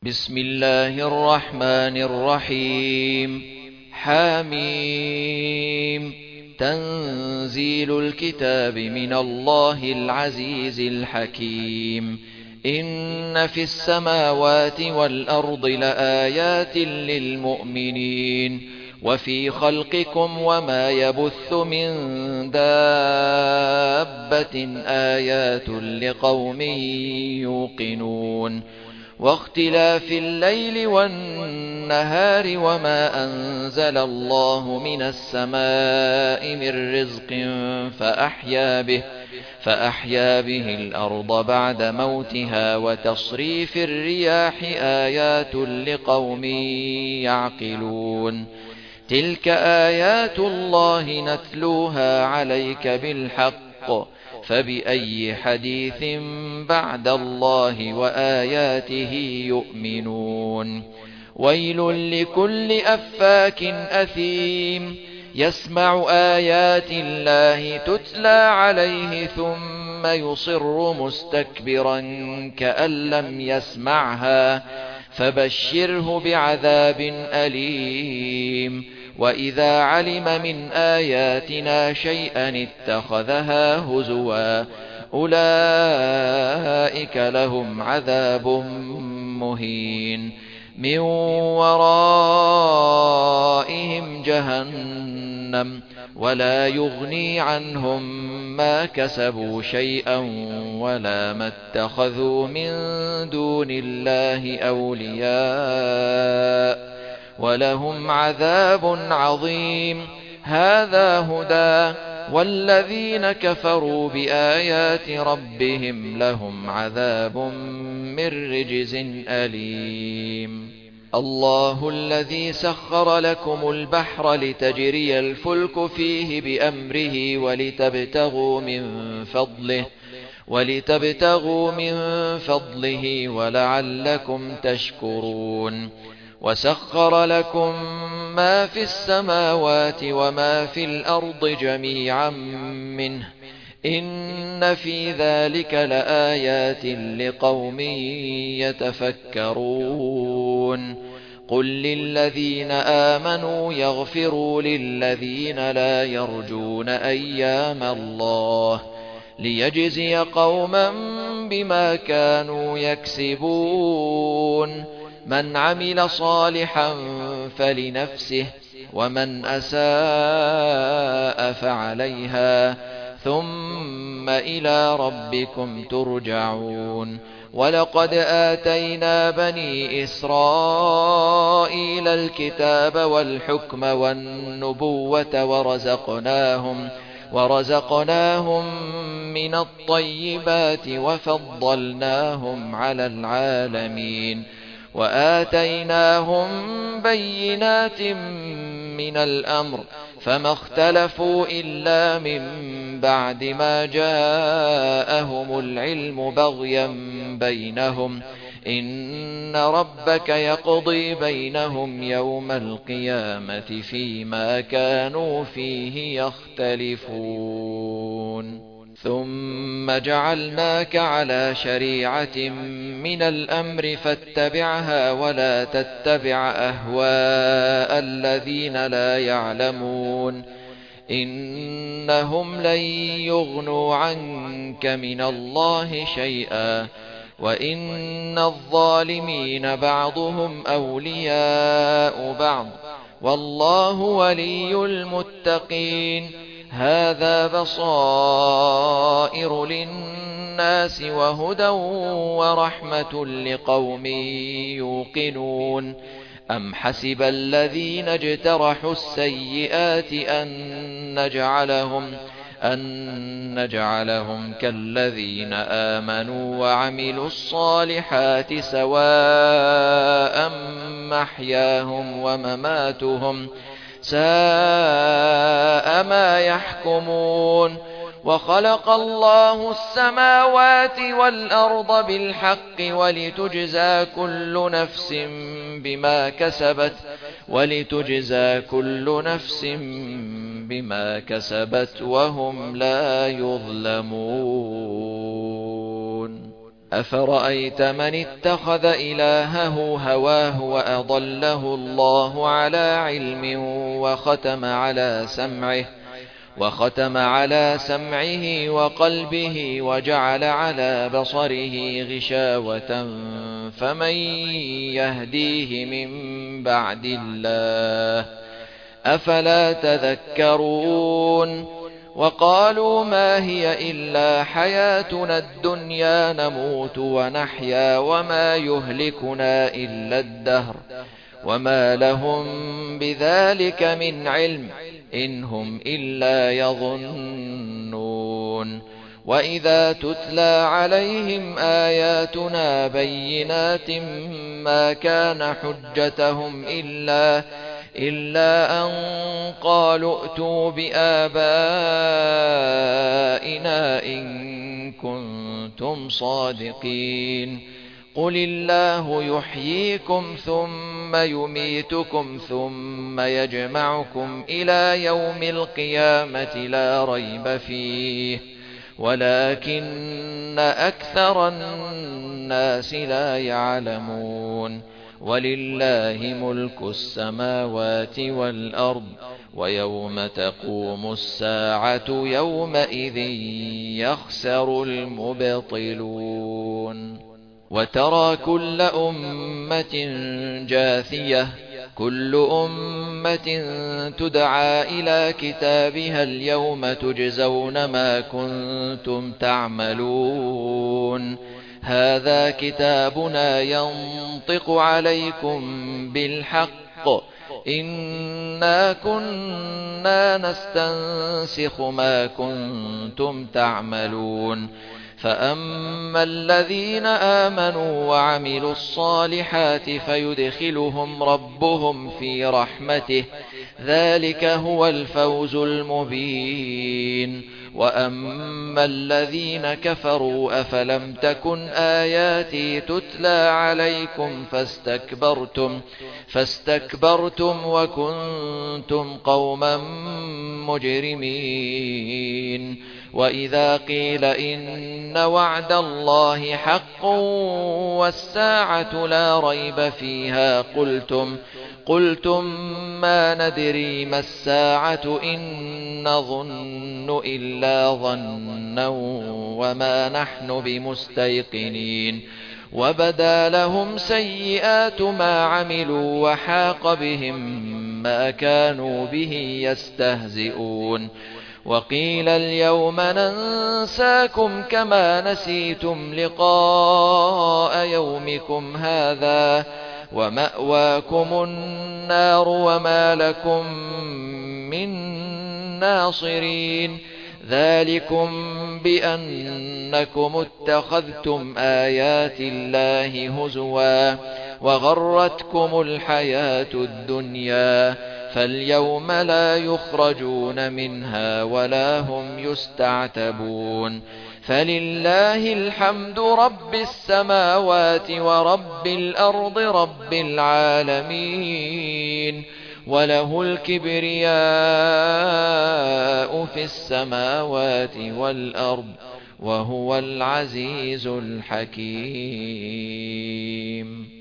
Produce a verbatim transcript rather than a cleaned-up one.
بسم الله الرحمن الرحيم. حاميم. تنزيل الكتاب من الله العزيز الحكيم. إن في السماوات والأرض لآيات للمؤمنين وفي خلقكم وما يبث من دابة آيات لقوم يوقنون. واختلاف الليل والنهار وما أنزل الله من السماء من رزق فأحيا به, فأحيا به الأرض بعد موتها وتصريف الرياح آيات لقوم يعقلون. تلك آيات الله نتلوها عليك بالحق فبأي حديث بعد الله وآياته يؤمنون. ويل لكل أفاك أثيم يسمع آيات الله تتلى عليه ثم يصر مستكبرا كأن لم يسمعها فبشره بعذاب أليم. وإذا علم من آياتنا شيئا اتخذها هزوا أولئك لهم عذاب مهين. من ورائهم جهنم ولا يغني عنهم ما كسبوا شيئا ولا ما اتخذوا من دون الله أولياء ولهم عذاب عظيم. هذا هدى والذين كفروا بآيات ربهم لهم عذاب من رجز أليم. الله الذي سخر لكم البحر لتجري الفلك فيه بأمره ولتبتغوا من فضله ولتبتغوا من فضله ولعلكم تشكرون. وسخر لكم ما في السماوات وما في الأرض جميعا منه إن في ذلك لآيات لقوم يتفكرون. قل للذين آمنوا يغفروا للذين لا يرجون أيام الله ليجزي قوما بما كانوا يكسبون. من عمل صالحا فلنفسه ومن أساء فعليها ثم إلى ربكم ترجعون. ولقد آتينا بني إسرائيل الكتاب والحكم والنبوة ورزقناهم ورزقناهم من الطيبات وفضلناهم على العالمين وآتيناهم بينات من الأمر فما اختلفوا إلا من بعد ما جاءهم العلم بغيا بينهم إن ربك يقضي بينهم يوم القيامة فيما كانوا فيه يختلفون. ثم جعلناك على شريعة من الأمر فاتبعها ولا تتبع أهواء الذين لا يعلمون إنهم لن يغنوا عنك من الله شيئا وإن الظالمين بعضهم أولياء بعض والله ولي المتقين. هذا بصائر للناس وهدى ورحمة لقوم يوقنون. أم حسب الذين اجترحوا السيئات أن نجعلهم, أن نجعلهم كالذين آمنوا وعملوا الصالحات سواء محياهم ومماتهم ساء ما يحكمون. وخلق الله السماوات والأرض بالحق ولتجزى كل نفس بما كسبت ولتجزى كل نفس بما كسبت وهم لا يظلمون. أفرأيت من اتخذ إلهه هواه وأضله الله على علم وختم على سمعه وختم على سمعه وقلبه وجعل على بصره غشاوة فمن يهديه من بعد الله أفلا تذكرون وقالوا ما هي إلا حياتنا الدنيا نموت ونحيا وما يهلكنا إلا الدهر وما لهم بذلك من علم إن هم إلا يظنون وإذا تتلى عليهم آياتنا بينات ما كان حجتهم إلا إلا أن قالوا ائتوا بآبائنا إن كنتم صادقين قل الله يحييكم ثم يميتكم ثم يجمعكم إلى يوم القيامة لا ريب فيه ولكن أكثر الناس لا يعلمون ولله ملك السماوات والأرض ويوم تقوم الساعة يومئذ يخسر المبطلون وترى كل أمة جاثية كل أمة تدعى إلى كتابها اليوم تجزون ما كنتم تعملون هذا كتابنا ينطق عليكم بالحق إنا كنا نستنسخ ما كنتم تعملون فأما الذين آمنوا وعملوا الصالحات فيدخلهم ربهم في رحمته ذلك هو الفوز المبين وأما الذين كفروا أفلم تكن آياتي تتلى عليكم فاستكبرتم فاستكبرتم وكنتم قوما مجرمين وإذا قيل إن وعد الله حق والساعة لا ريب فيها قلتم قلتم ما ندري ما الساعة إن نظن إلا ظنا وما نحن بمستيقنين وبدا لهم سيئات ما عملوا وحاق بهم ما كانوا به يستهزئون وقيل اليوم ننساكم كما نسيتم لقاء يومكم هذا ومأواكم النار وما لكم من ناصرين ذلكم بأنكم اتخذتم آيات الله هزوا وغرتكم الحياة الدنيا فاليوم لا يخرجون منها ولا هم يستعتبون فلله الحمد رب السماوات ورب الأرض رب العالمين وله الكبرياء في السماوات والأرض وهو العزيز الحكيم.